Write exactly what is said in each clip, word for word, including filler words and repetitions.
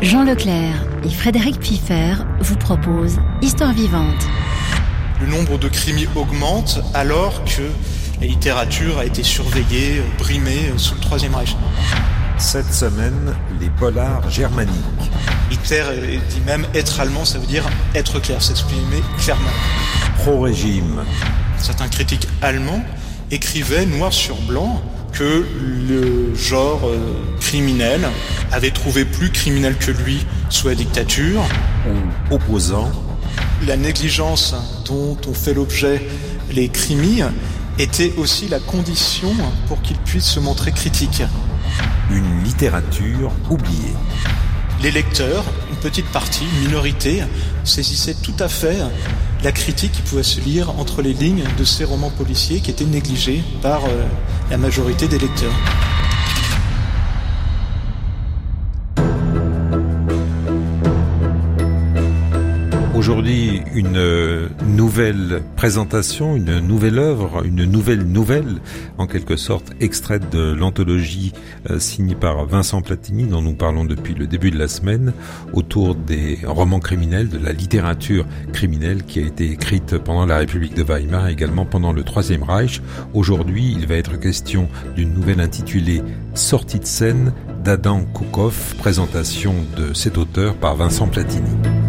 Jean Leclerc et Frédéric Piffer vous proposent Histoire vivante. Le nombre de crimes augmente alors que la littérature a été surveillée, brimée sous le Troisième Reich. Cette semaine, les polars germaniques. Hitler dit même être allemand, ça veut dire être clair, s'exprimer clairement. Pro-régime. Certains critiques allemands écrivaient noir sur blanc que le genre euh, criminel avait trouvé plus criminel que lui sous la dictature. Ou opposant. La négligence dont ont fait l'objet les crimis était aussi la condition pour qu'ils puissent se montrer critiques. Une littérature oubliée. Les lecteurs, une petite partie, une minorité, saisissaient tout à fait la critique qui pouvait se lire entre les lignes de ces romans policiers qui étaient négligés par euh, la majorité des lecteurs. Aujourd'hui, une nouvelle présentation, une nouvelle œuvre, une nouvelle nouvelle, en quelque sorte extraite de l'anthologie euh, signée par Vincent Platini, dont nous parlons depuis le début de la semaine, autour des romans criminels, de la littérature criminelle qui a été écrite pendant la République de Weimar et également pendant le Troisième Reich. Aujourd'hui, il va être question d'une nouvelle intitulée « Sortie de scène » d'Adam Koukov, présentation de cet auteur par Vincent Platini.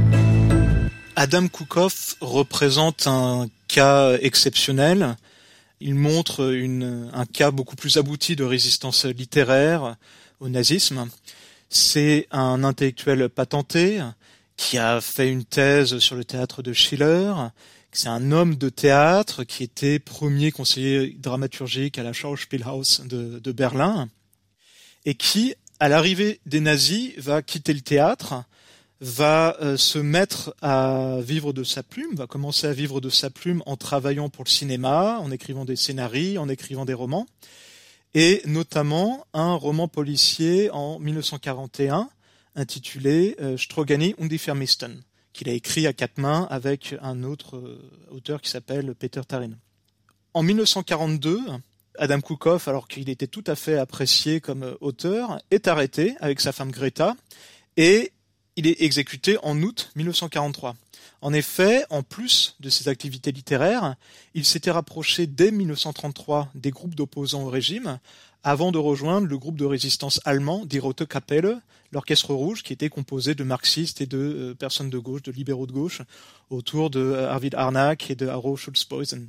Adam Koukov représente un cas exceptionnel. Il montre une, un cas beaucoup plus abouti de résistance littéraire au nazisme. C'est un intellectuel patenté qui a fait une thèse sur le théâtre de Schiller. C'est un homme de théâtre qui était premier conseiller dramaturgique à la Schauspielhaus de, de Berlin et qui, à l'arrivée des nazis, va quitter le théâtre, va euh, se mettre à vivre de sa plume, va commencer à vivre de sa plume en travaillant pour le cinéma, en écrivant des scénarios, en écrivant des romans, et notamment un roman policier en dix-neuf cent quarante et un intitulé euh, Strogany und die Vermissten, qu'il a écrit à quatre mains avec un autre euh, auteur qui s'appelle Peter Tarin. En dix-neuf cent quarante-deux, Adam Koukov, alors qu'il était tout à fait apprécié comme euh, auteur, est arrêté avec sa femme Greta, et il est exécuté en août dix-neuf cent quarante-trois. En effet, en plus de ses activités littéraires, il s'était rapproché dès dix-neuf cent trente-trois des groupes d'opposants au régime, avant de rejoindre le groupe de résistance allemand Die Rote Kapelle, l'orchestre rouge, qui était composé de marxistes et de euh, personnes de gauche, de libéraux de gauche, autour de euh, Arvid Harnack et de Arro Schulz-Boysen.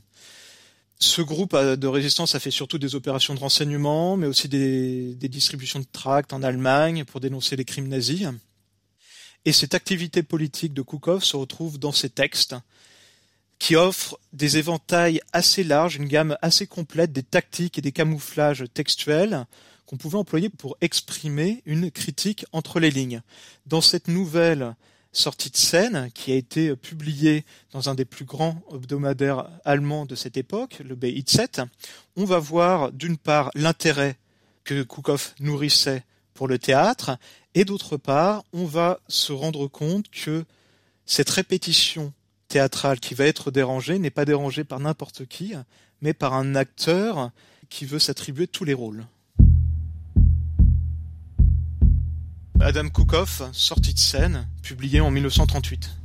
Ce groupe de résistance a fait surtout des opérations de renseignement, mais aussi des, des distributions de tracts en Allemagne pour dénoncer les crimes nazis. Et cette activité politique de Koukov se retrouve dans ses textes, qui offrent des éventails assez larges, une gamme assez complète des tactiques et des camouflages textuels qu'on pouvait employer pour exprimer une critique entre les lignes. Dans cette nouvelle sortie de scène, qui a été publiée dans un des plus grands hebdomadaires allemands de cette époque, le B I Z, on va voir d'une part l'intérêt que Koukov nourrissait pour le théâtre, et d'autre part, on va se rendre compte que cette répétition théâtrale qui va être dérangée n'est pas dérangée par n'importe qui, mais par un acteur qui veut s'attribuer tous les rôles. Adam Koukov, sortie de scène, publié en dix-neuf cent trente-huit.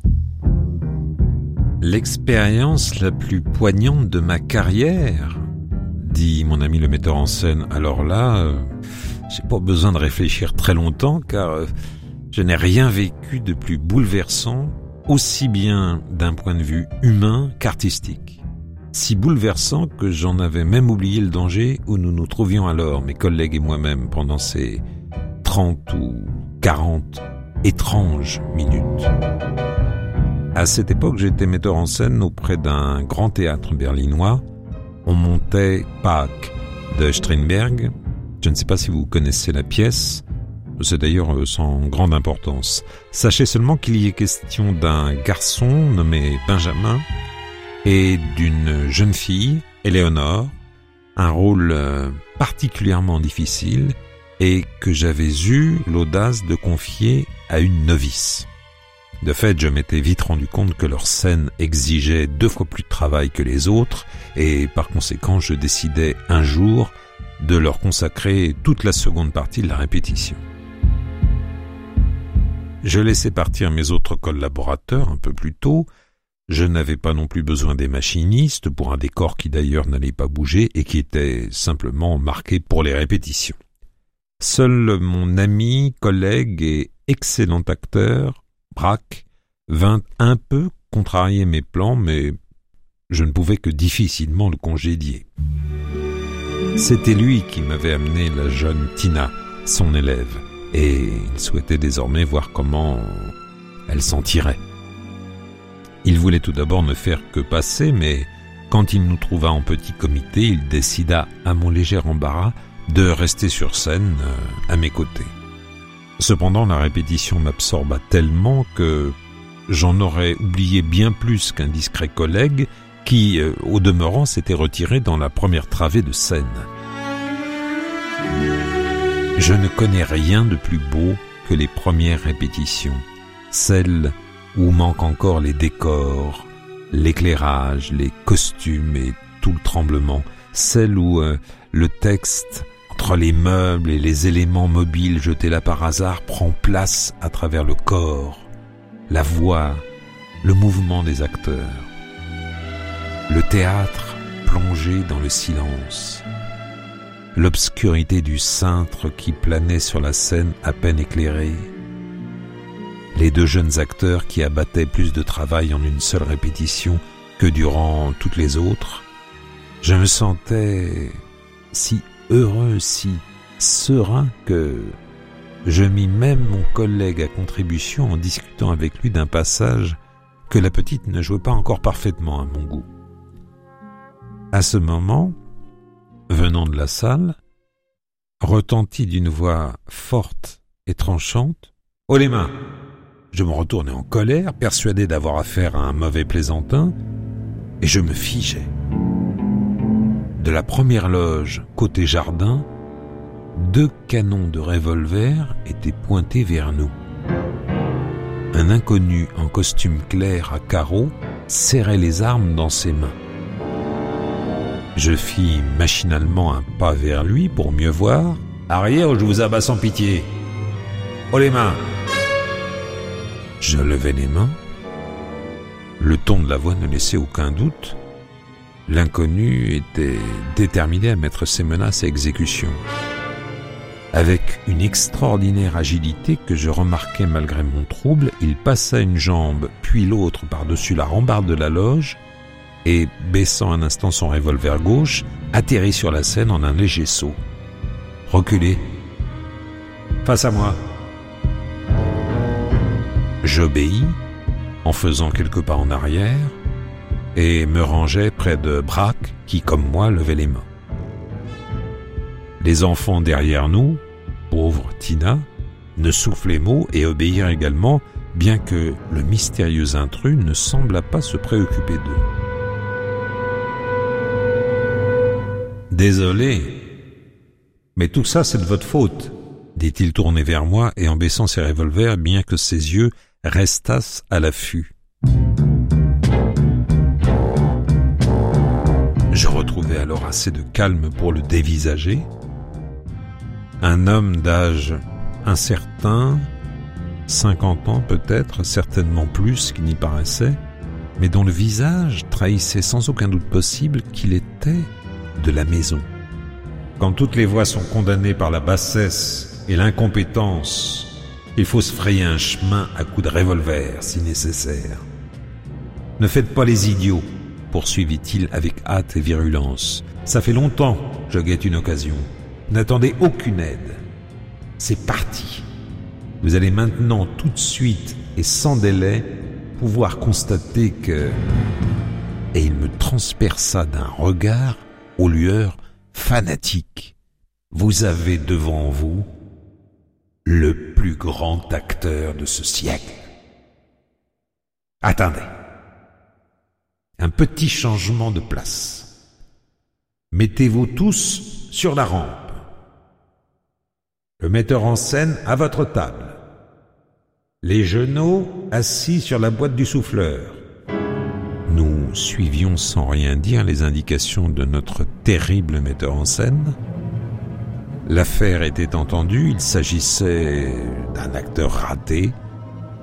L'expérience la plus poignante de ma carrière, dit mon ami le metteur en scène. Alors là, euh, j'ai pas besoin de réfléchir très longtemps car euh, je n'ai rien vécu de plus bouleversant, aussi bien d'un point de vue humain qu'artistique. Si bouleversant que j'en avais même oublié le danger où nous nous trouvions alors, mes collègues et moi-même, pendant ces trente ou quarante étranges minutes. À cette époque, j'étais metteur en scène auprès d'un grand théâtre berlinois. On montait Pâques de Strindberg. Je ne sais pas si vous connaissez la pièce. C'est d'ailleurs sans grande importance. Sachez seulement qu'il y est question d'un garçon nommé Benjamin et d'une jeune fille, Éléonore, un rôle particulièrement difficile et que j'avais eu l'audace de confier à une novice. De fait, je m'étais vite rendu compte que leur scène exigeait deux fois plus de travail que les autres et par conséquent, je décidai un jour de leur consacrer toute la seconde partie de la répétition. Je laissais partir mes autres collaborateurs un peu plus tôt. Je n'avais pas non plus besoin des machinistes pour un décor qui d'ailleurs n'allait pas bouger et qui était simplement marqué pour les répétitions. Seul mon ami, collègue et excellent acteur, Braque, vint un peu contrarier mes plans, mais je ne pouvais que difficilement le congédier. C'était lui qui m'avait amené la jeune Tina, son élève, et il souhaitait désormais voir comment elle s'en tirait. Il voulait tout d'abord ne faire que passer, mais quand il nous trouva en petit comité, il décida, à mon léger embarras, de rester sur scène à mes côtés. Cependant, la répétition m'absorba tellement que j'en aurais oublié bien plus qu'un discret collègue qui, au demeurant, s'était retiré dans la première travée de scène. Je ne connais rien de plus beau que les premières répétitions, celles où manquent encore les décors, l'éclairage, les costumes et tout le tremblement, celles où euh, le texte, entre les meubles et les éléments mobiles jetés là par hasard, prend place à travers le corps, la voix, le mouvement des acteurs. Le théâtre plongé dans le silence, l'obscurité du cintre qui planait sur la scène à peine éclairée, les deux jeunes acteurs qui abattaient plus de travail en une seule répétition que durant toutes les autres. Je me sentais si heureux, si serein que je mis même mon collègue à contribution en discutant avec lui d'un passage que la petite ne jouait pas encore parfaitement à mon goût. À ce moment, venant de la salle, retentit d'une voix forte et tranchante « Haut les mains !» Je me retournai en colère, persuadé d'avoir affaire à un mauvais plaisantin, et je me figeai. De la première loge, côté jardin, deux canons de revolver étaient pointés vers nous. Un inconnu en costume clair à carreaux serrait les armes dans ses mains. Je fis machinalement un pas vers lui pour mieux voir. « Arrière ou je vous abats sans pitié !»« Haut les mains !» Je levai les mains. Le ton de la voix ne laissait aucun doute. L'inconnu était déterminé à mettre ses menaces à exécution. Avec une extraordinaire agilité que je remarquai malgré mon trouble, il passa une jambe puis l'autre par-dessus la rambarde de la loge et, baissant un instant son revolver gauche, atterrit sur la scène en un léger saut. « Reculez. Face à moi. » J'obéis en faisant quelques pas en arrière et me rangeai près de Braque qui, comme moi, levait les mains. Les enfants derrière nous, pauvre Tina, ne soufflaient mot et obéirent également, bien que le mystérieux intrus ne semblât pas se préoccuper d'eux. « Désolé, mais tout ça c'est de votre faute », dit-il tourné vers moi et en baissant ses revolvers, bien que ses yeux restassent à l'affût. Je retrouvai alors assez de calme pour le dévisager. Un homme d'âge incertain, cinquante ans peut-être, certainement plus qu'il n'y paraissait, mais dont le visage trahissait sans aucun doute possible qu'il était de la maison. Quand toutes les voix sont condamnées par la bassesse et l'incompétence, il faut se frayer un chemin à coups de revolver si nécessaire. Ne faites pas les idiots, poursuivit-il avec hâte et virulence. Ça fait longtemps que je guette une occasion. N'attendez aucune aide. C'est parti. Vous allez maintenant tout de suite et sans délai pouvoir constater que... Et il me transperça d'un regard aux lueurs fanatiques. Vous avez devant vous le plus grand acteur de ce siècle. Attendez. Un petit changement de place. Mettez-vous tous sur la rampe. Le metteur en scène à votre table. Les genoux assis sur la boîte du souffleur. Nous suivions sans rien dire les indications de notre terrible metteur en scène. L'affaire était entendue, il s'agissait d'un acteur raté,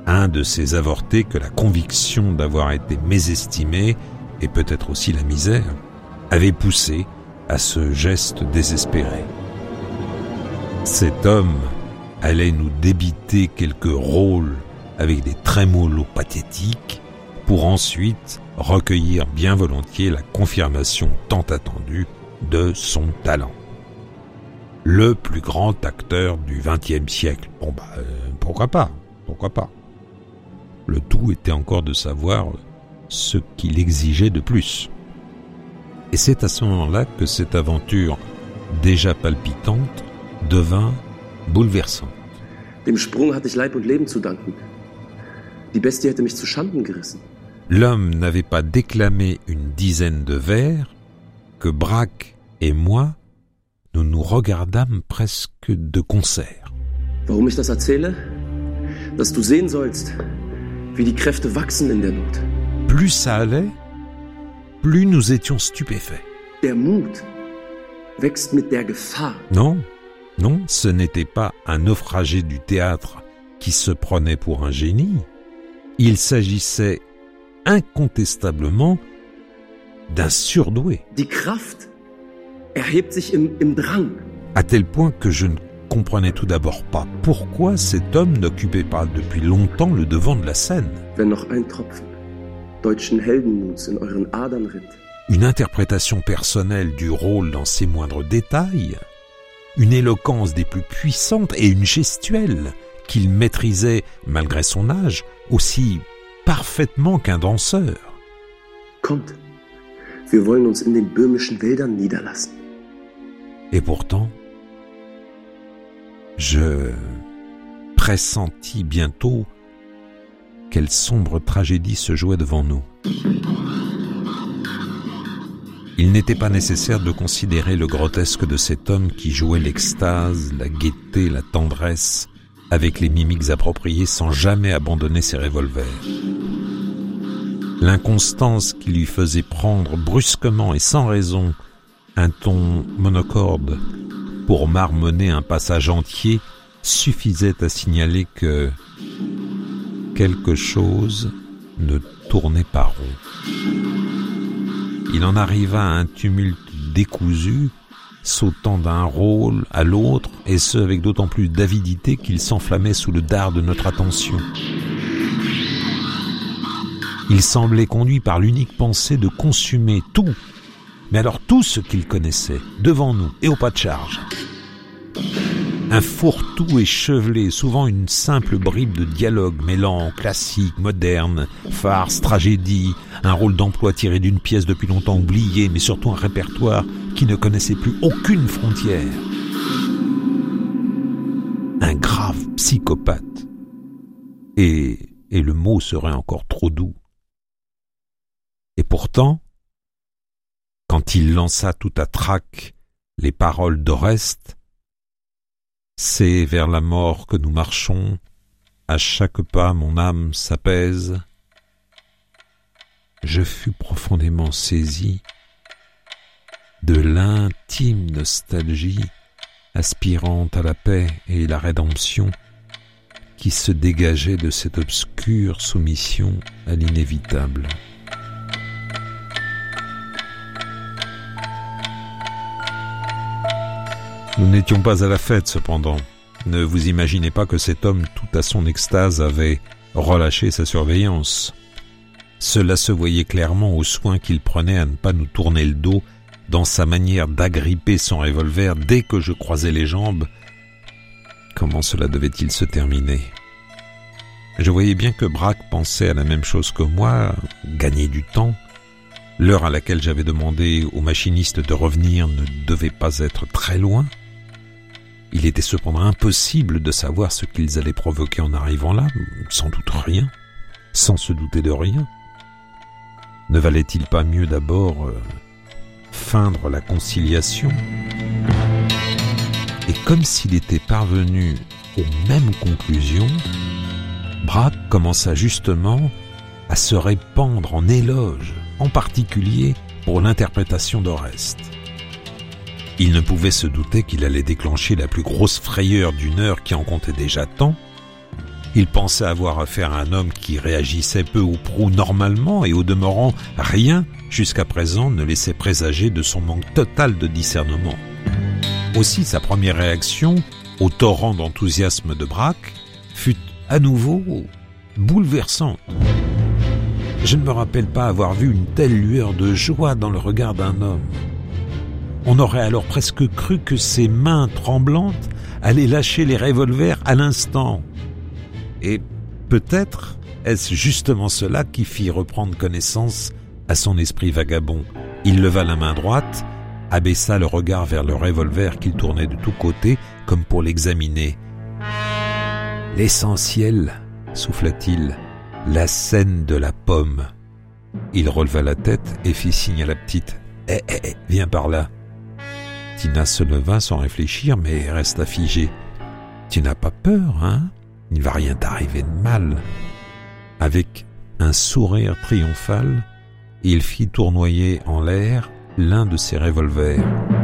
Un de ces avortés que la conviction d'avoir été mésestimé, et peut-être aussi la misère, avait poussé à ce geste désespéré. Cet homme allait nous débiter quelques rôles avec des trémolos pathétiques pour ensuite recueillir bien volontiers la confirmation tant attendue de son talent. Le plus grand acteur du vingtième siècle. Bon bah, euh, pourquoi pas, pourquoi pas. Le tout était encore de savoir ce qu'il exigeait de plus. Et c'est à ce moment-là que cette aventure, déjà palpitante, devint bouleversante. Dem Sprung hatte ich Leib und Leben zu danken. Die Bestie hätte mich zu Schanden gerissen. L'homme n'avait pas déclamé une dizaine de vers que Braque et moi, nous nous regardâmes presque de concert. Warum ich das erzähle? Dass du sehen sollst, wie die Kräfte wachsen in der Not. Plus ça allait, plus nous étions stupéfaits. Der Mut wächst mit der Gefahr. Non, non, ce n'était pas un naufragé du théâtre qui se prenait pour un génie. Il s'agissait incontestablement d'un surdoué. Die Kraft erhebt sich im, im Drang. À tel point que je ne comprenais tout d'abord pas pourquoi cet homme n'occupait pas depuis longtemps le devant de la scène. Wenn noch ein Tropfen deutschen Heldenmuts in euren Adern rinnt. Une interprétation personnelle du rôle dans ses moindres détails, une éloquence des plus puissantes et une gestuelle qu'il maîtrisait, malgré son âge, aussi parfaitement qu'un danseur. Kommt, wir wollen uns in den böhmischen Wäldern niederlassen. Et pourtant, je pressentis bientôt quelle sombre tragédie se jouait devant nous. Il n'était pas nécessaire de considérer le grotesque de cet homme qui jouait l'extase, la gaieté, la tendresse, avec les mimiques appropriées sans jamais abandonner ses revolvers. L'inconstance qui lui faisait prendre brusquement et sans raison un ton monocorde pour marmonner un passage entier suffisait à signaler que quelque chose ne tournait pas rond. Il en arriva à un tumulte décousu, sautant d'un rôle à l'autre, et ce avec d'autant plus d'avidité qu'il s'enflammait sous le dard de notre attention. Il semblait conduit par l'unique pensée de consumer tout, mais alors tout ce qu'il connaissait, devant nous et au pas de charge. Un fourre-tout échevelé, souvent une simple bribe de dialogue mêlant classique, moderne, farce, tragédie, un rôle d'emploi tiré d'une pièce depuis longtemps oubliée, mais surtout un répertoire qui ne connaissait plus aucune frontière. Un grave psychopathe. Et, et le mot serait encore trop doux. Et pourtant, quand il lança tout à trac les paroles d'Oreste, c'est vers la mort que nous marchons, à chaque pas mon âme s'apaise. Je fus profondément saisi de l'intime nostalgie aspirant à la paix et la rédemption qui se dégageait de cette obscure soumission à l'inévitable. Nous n'étions pas à la fête, cependant. Ne vous imaginez pas que cet homme, tout à son extase, avait relâché sa surveillance. Cela se voyait clairement au soin qu'il prenait à ne pas nous tourner le dos dans sa manière d'agripper son revolver dès que je croisais les jambes. Comment cela devait-il se terminer ? Je voyais bien que Braque pensait à la même chose que moi, gagner du temps. L'heure à laquelle j'avais demandé au machiniste de revenir ne devait pas être très loin. Il était cependant impossible de savoir ce qu'ils allaient provoquer en arrivant là, sans doute rien, sans se douter de rien. Ne valait-il pas mieux d'abord euh, feindre la conciliation ? Et comme s'il était parvenu aux mêmes conclusions, Braque commença justement à se répandre en éloges, en particulier pour l'interprétation d'Oreste. Il ne pouvait se douter qu'il allait déclencher la plus grosse frayeur d'une heure qui en comptait déjà tant, Il pensait avoir affaire à un homme qui réagissait peu ou prou normalement et au demeurant, rien jusqu'à présent ne laissait présager de son manque total de discernement. Aussi, sa première réaction, au torrent d'enthousiasme de Braque, fut à nouveau bouleversante. Je ne me rappelle pas avoir vu une telle lueur de joie dans le regard d'un homme. On aurait alors presque cru que ses mains tremblantes allaient lâcher les revolvers à l'instant. Et peut-être est-ce justement cela qui fit reprendre connaissance à son esprit vagabond. Il leva la main droite, abaissa le regard vers le revolver qu'il tournait de tous côtés comme pour l'examiner. « L'essentiel, souffla-t-il, la scène de la pomme. » Il releva la tête et fit signe à la petite. « Eh, eh, eh, viens par là. » Tina se leva sans réfléchir, mais resta figée. « Tu n'as pas peur, hein ? Il ne va rien t'arriver de mal. » Avec un sourire triomphal, il fit tournoyer en l'air l'un de ses revolvers.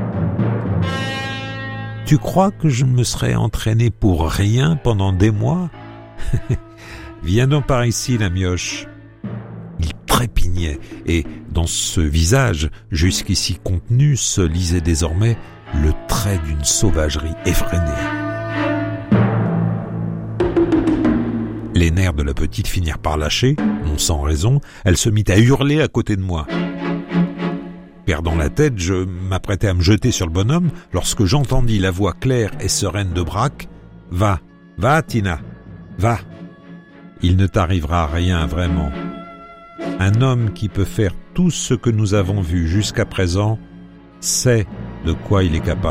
« Tu crois que je me serais entraîné pour rien pendant des mois ? Viens donc par ici, la mioche. » Il trépignait, et dans ce visage jusqu'ici contenu se lisait désormais le trait d'une sauvagerie effrénée. Les nerfs de la petite finirent par lâcher, non sans raison, elle se mit à hurler à côté de moi. Perdant la tête, je m'apprêtais à me jeter sur le bonhomme lorsque j'entendis la voix claire et sereine de Braque. « Va, va Tina, va. Il ne t'arrivera rien vraiment. Un homme qui peut faire tout ce que nous avons vu jusqu'à présent sait de quoi il est capable. »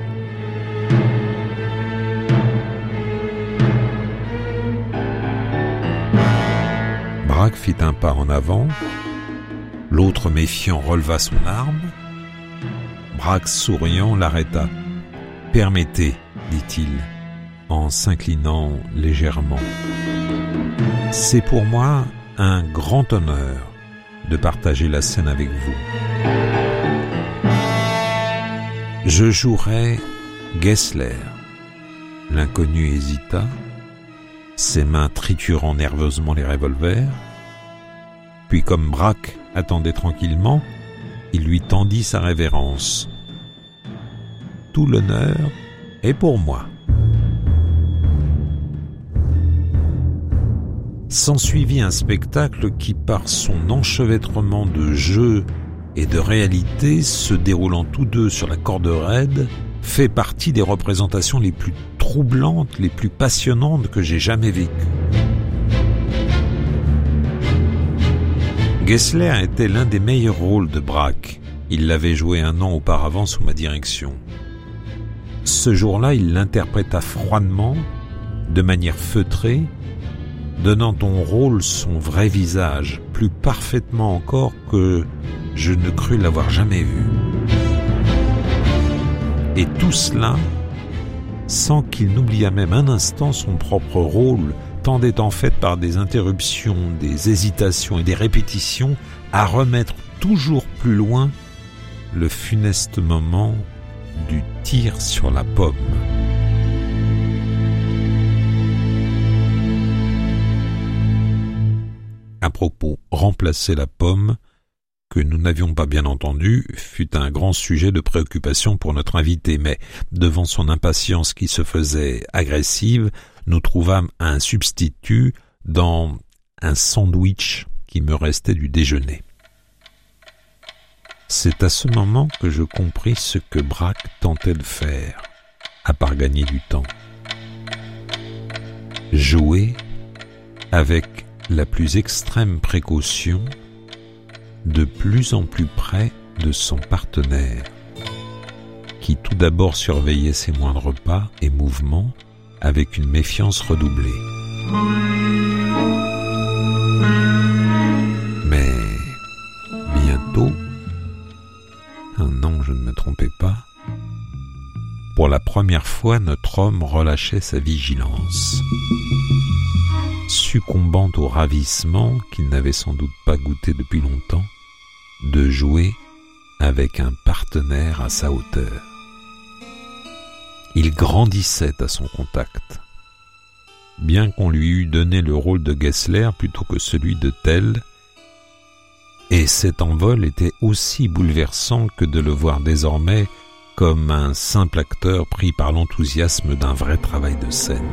Braque fit un pas en avant. L'autre méfiant releva son arme. Braque souriant l'arrêta. « Permettez, dit-il, en s'inclinant légèrement. C'est pour moi un grand honneur de partager la scène avec vous. Je jouerai Gessler. » L'inconnu hésita, ses mains triturant nerveusement les revolvers. Puis, comme Braque attendait tranquillement, il lui tendit sa révérence. « Tout l'honneur est pour moi. » S'ensuivit un spectacle qui, par son enchevêtrement de jeu et de réalité, se déroulant tous deux sur la corde raide, fait partie des représentations les plus troublantes, les plus passionnantes que j'ai jamais vécues. Gessler était l'un des meilleurs rôles de Braque. Il l'avait joué un an auparavant sous ma direction. Ce jour-là, il l'interpréta froidement, de manière feutrée, donnant au rôle son vrai visage, plus parfaitement encore que je ne crus l'avoir jamais vu. Et tout cela, sans qu'il n'oubliât même un instant son propre rôle, tendait en fait par des interruptions, des hésitations et des répétitions à remettre toujours plus loin le funeste moment du tir sur la pomme. À propos, remplacer la pomme, que nous n'avions pas bien entendu, fut un grand sujet de préoccupation pour notre invité, mais devant son impatience qui se faisait agressive, nous trouvâmes un substitut dans un sandwich qui me restait du déjeuner. C'est à ce moment que je compris ce que Braque tentait de faire, à part gagner du temps. Jouer avec la plus extrême précaution, de plus en plus près de son partenaire, qui tout d'abord surveillait ses moindres pas et mouvements avec une méfiance redoublée. Mais bientôt, ah non, je ne me trompais pas, pour la première fois, notre homme relâchait sa vigilance. Succombant au ravissement qu'il n'avait sans doute pas goûté depuis longtemps, de jouer avec un partenaire à sa hauteur. Il grandissait à son contact. bien qu'on lui eût donné le rôle de Gessler plutôt que celui de Tell, et cet envol était aussi bouleversant que de le voir désormais comme un simple acteur pris par l'enthousiasme d'un vrai travail de scène.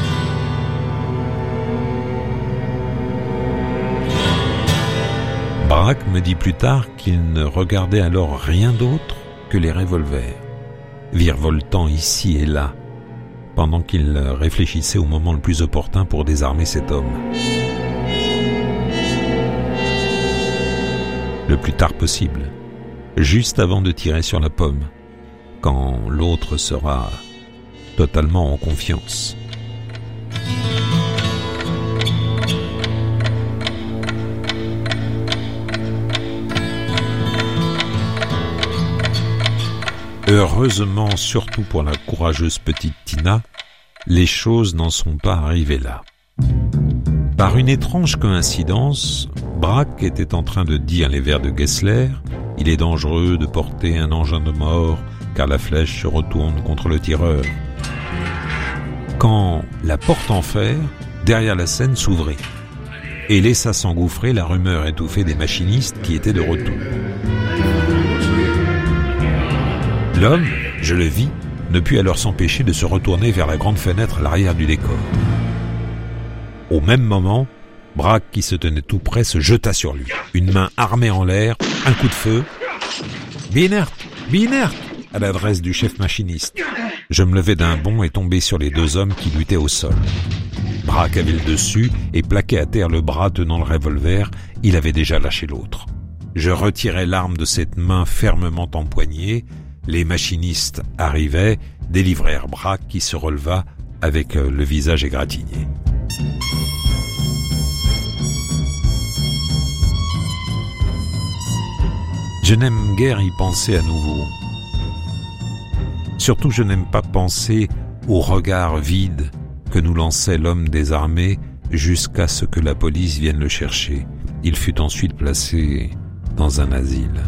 Braque me dit plus tard qu'il ne regardait alors rien d'autre que les revolvers, virevoltant ici et là, pendant qu'il réfléchissait au moment le plus opportun pour désarmer cet homme. Le plus tard possible, juste avant de tirer sur la pomme, quand l'autre sera totalement en confiance. Heureusement, surtout pour la courageuse petite Tina, les choses n'en sont pas arrivées là. Par une étrange coïncidence, Braque était en train de dire les vers de Gessler « Il est dangereux de porter un engin de mort, car la flèche se retourne contre le tireur. » Quand la porte en fer, derrière la scène, s'ouvrit et laissa s'engouffrer la rumeur étouffée des machinistes qui étaient de retour. L'homme, je le vis, ne put alors s'empêcher de se retourner vers la grande fenêtre à l'arrière du décor. Au même moment, Braque, qui se tenait tout près, se jeta sur lui. Une main armée en l'air, un coup de feu. « Bienert, Bienert !» à l'adresse du chef machiniste. Je me levai d'un bond et tombai sur les deux hommes qui luttaient au sol. Braque avait le dessus et plaquait à terre le bras tenant le revolver. Il avait déjà lâché l'autre. Je retirai l'arme de cette main fermement empoignée. Les machinistes arrivaient, délivrèrent Braque qui se releva avec le visage égratigné. Je n'aime guère y penser à nouveau. Surtout, je n'aime pas penser au regard vide que nous lançait l'homme désarmé jusqu'à ce que la police vienne le chercher. Il fut ensuite placé dans un asile.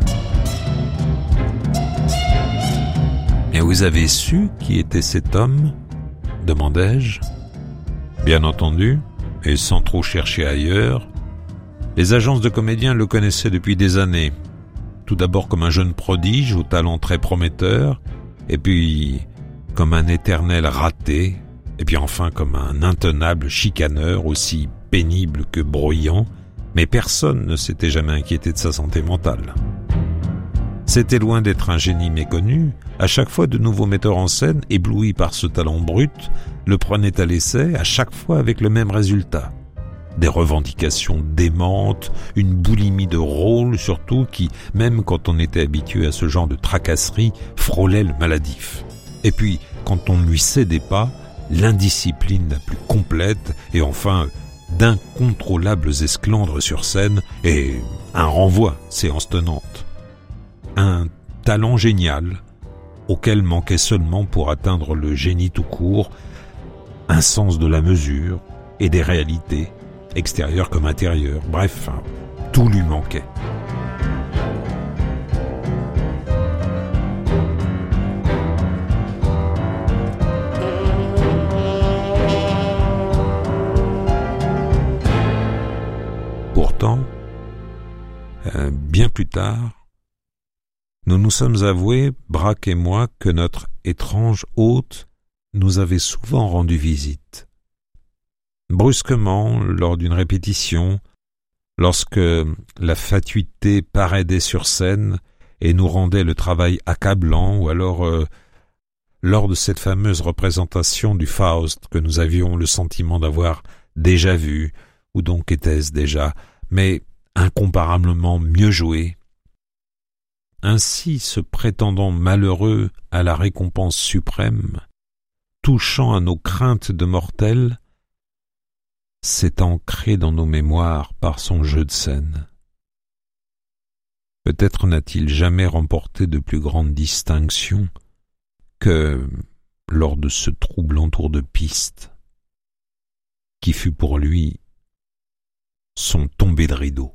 « Et vous avez su qui était cet homme ?» demandai-je. Bien entendu, et sans trop chercher ailleurs, les agences de comédiens le connaissaient depuis des années. Tout d'abord comme un jeune prodige au talent très prometteur, et puis comme un éternel raté, et puis enfin comme un intenable chicaneur aussi pénible que bruyant, mais personne ne s'était jamais inquiété de sa santé mentale. C'était loin d'être un génie méconnu. À chaque fois, de nouveaux metteurs en scène, éblouis par ce talent brut, le prenaient à l'essai, à chaque fois avec le même résultat. Des revendications démentes, une boulimie de rôle surtout qui, même quand on était habitué à ce genre de tracasserie, frôlait le maladif. Et puis, quand on ne lui cédait pas, l'indiscipline la plus complète et enfin d'incontrôlables esclandres sur scène et un renvoi séance tenante. Un talent génial, auquel manquait seulement pour atteindre le génie tout court, un sens de la mesure et des réalités, extérieures comme intérieures, bref, tout lui manquait. Pourtant, euh, bien plus tard, nous nous sommes avoués, Braque et moi, que notre étrange hôte nous avait souvent rendu visite. Brusquement, lors d'une répétition, lorsque la fatuité paraidait sur scène et nous rendait le travail accablant, ou alors euh, lors de cette fameuse représentation du Faust que nous avions le sentiment d'avoir déjà vu, ou donc était-ce déjà, mais incomparablement mieux joué. Ainsi, ce prétendant malheureux à la récompense suprême, touchant à nos craintes de mortels, s'est ancré dans nos mémoires par son jeu de scène. Peut-être n'a-t-il jamais remporté de plus grande distinction que lors de ce troublant tour de piste, qui fut pour lui son tombé de rideau.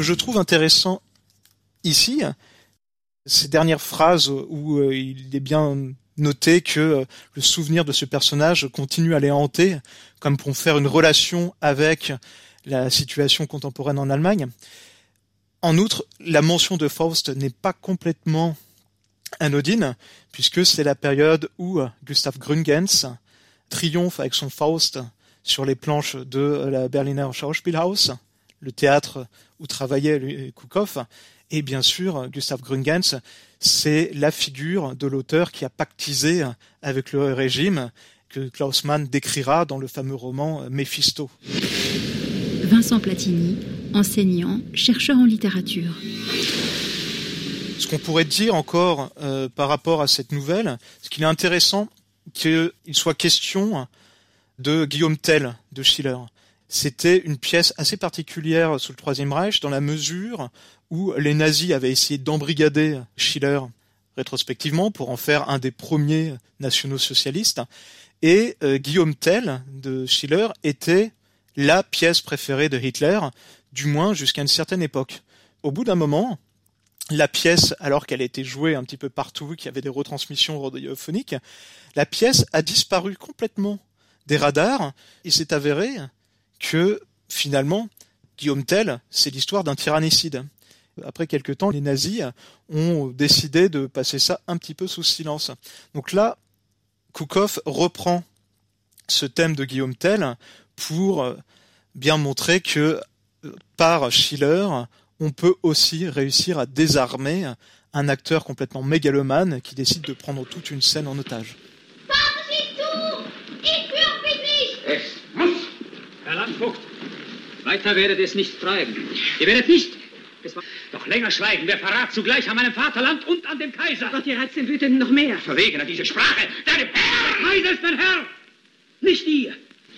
je trouve intéressant ici, ces dernières phrases où euh, il est bien noté que euh, le souvenir de ce personnage continue à les hanter, comme pour faire une relation avec la situation contemporaine en Allemagne. En outre, la mention de Faust n'est pas complètement anodine, puisque c'est la période où Gustav Gründgens triomphe avec son Faust sur les planches de la Berliner Schauspielhaus, le théâtre où travaillait Kukow. Et bien sûr, Gustav Gründgens, c'est la figure de l'auteur qui a pactisé avec le régime, que Klaus Mann décrira dans le fameux roman Méphisto. Vincent Platini, enseignant, chercheur en littérature. Ce qu'on pourrait dire encore euh, par rapport à cette nouvelle, c'est qu'il est intéressant qu'il soit question de Guillaume Tell de Schiller. C'était une pièce assez particulière sous le Troisième Reich, dans la mesure où les nazis avaient essayé d'embrigader Schiller rétrospectivement pour en faire un des premiers nationaux-socialistes. Et euh, Guillaume Tell de Schiller était la pièce préférée de Hitler, du moins jusqu'à une certaine époque. Au bout d'un moment, la pièce, alors qu'elle a été jouée un petit peu partout, qu'il y avait des retransmissions radiophoniques, la pièce a disparu complètement des radars. Il s'est avéré que, finalement, Guillaume Tell, c'est l'histoire d'un tyrannicide. Après quelque temps, les nazis ont décidé de passer ça un petit peu sous silence. Donc là, Kukow reprend ce thème de Guillaume Tell pour bien montrer que, par Schiller, on peut aussi réussir à désarmer un acteur complètement mégalomane qui décide de prendre toute une scène en otage. Es muss! Herr Landvogt, weiter werdet ihr es nicht treiben. Ihr werdet nicht... Es war... Doch länger schweigen, wer Verrat zugleich an meinem Vaterland und an dem Kaiser. Gott, ihr reizt den Wütenden noch mehr. Verwegener, diese Sprache! Deinem Herr! Der Kaiser ist mein Herr! Nicht ihr!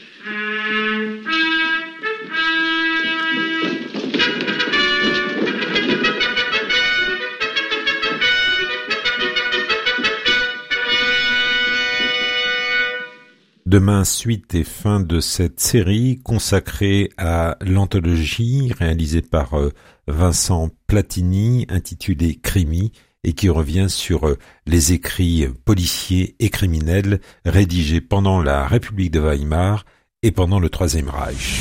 Demain, suite et fin de cette série consacrée à l'anthologie réalisée par Vincent Platini, intitulée Crimi, et qui revient sur les écrits policiers et criminels rédigés pendant la République de Weimar et pendant le Troisième Reich.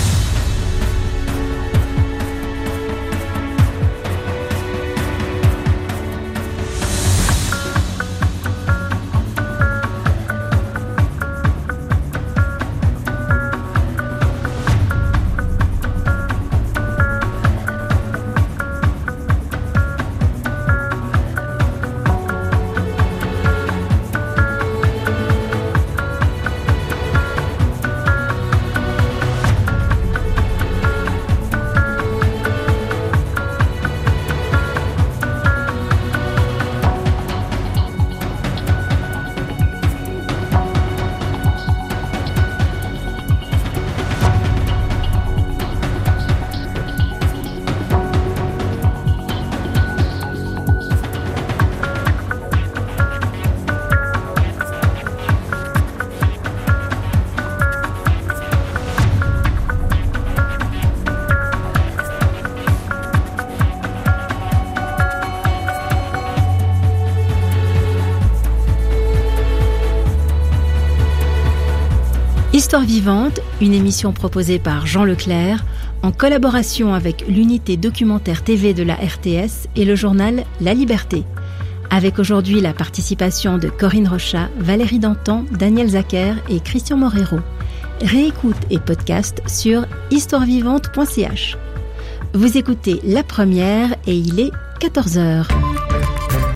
Histoire vivante, une émission proposée par Jean Leclerc, en collaboration avec l'unité documentaire T V de la R T S et le journal La Liberté. Avec aujourd'hui la participation de Corinne Rochat, Valérie Dantan, Daniel Zacher et Christian Morero. Réécoute et podcast sur histoire vivante point c h. Vous écoutez La Première et il est quatorze heures.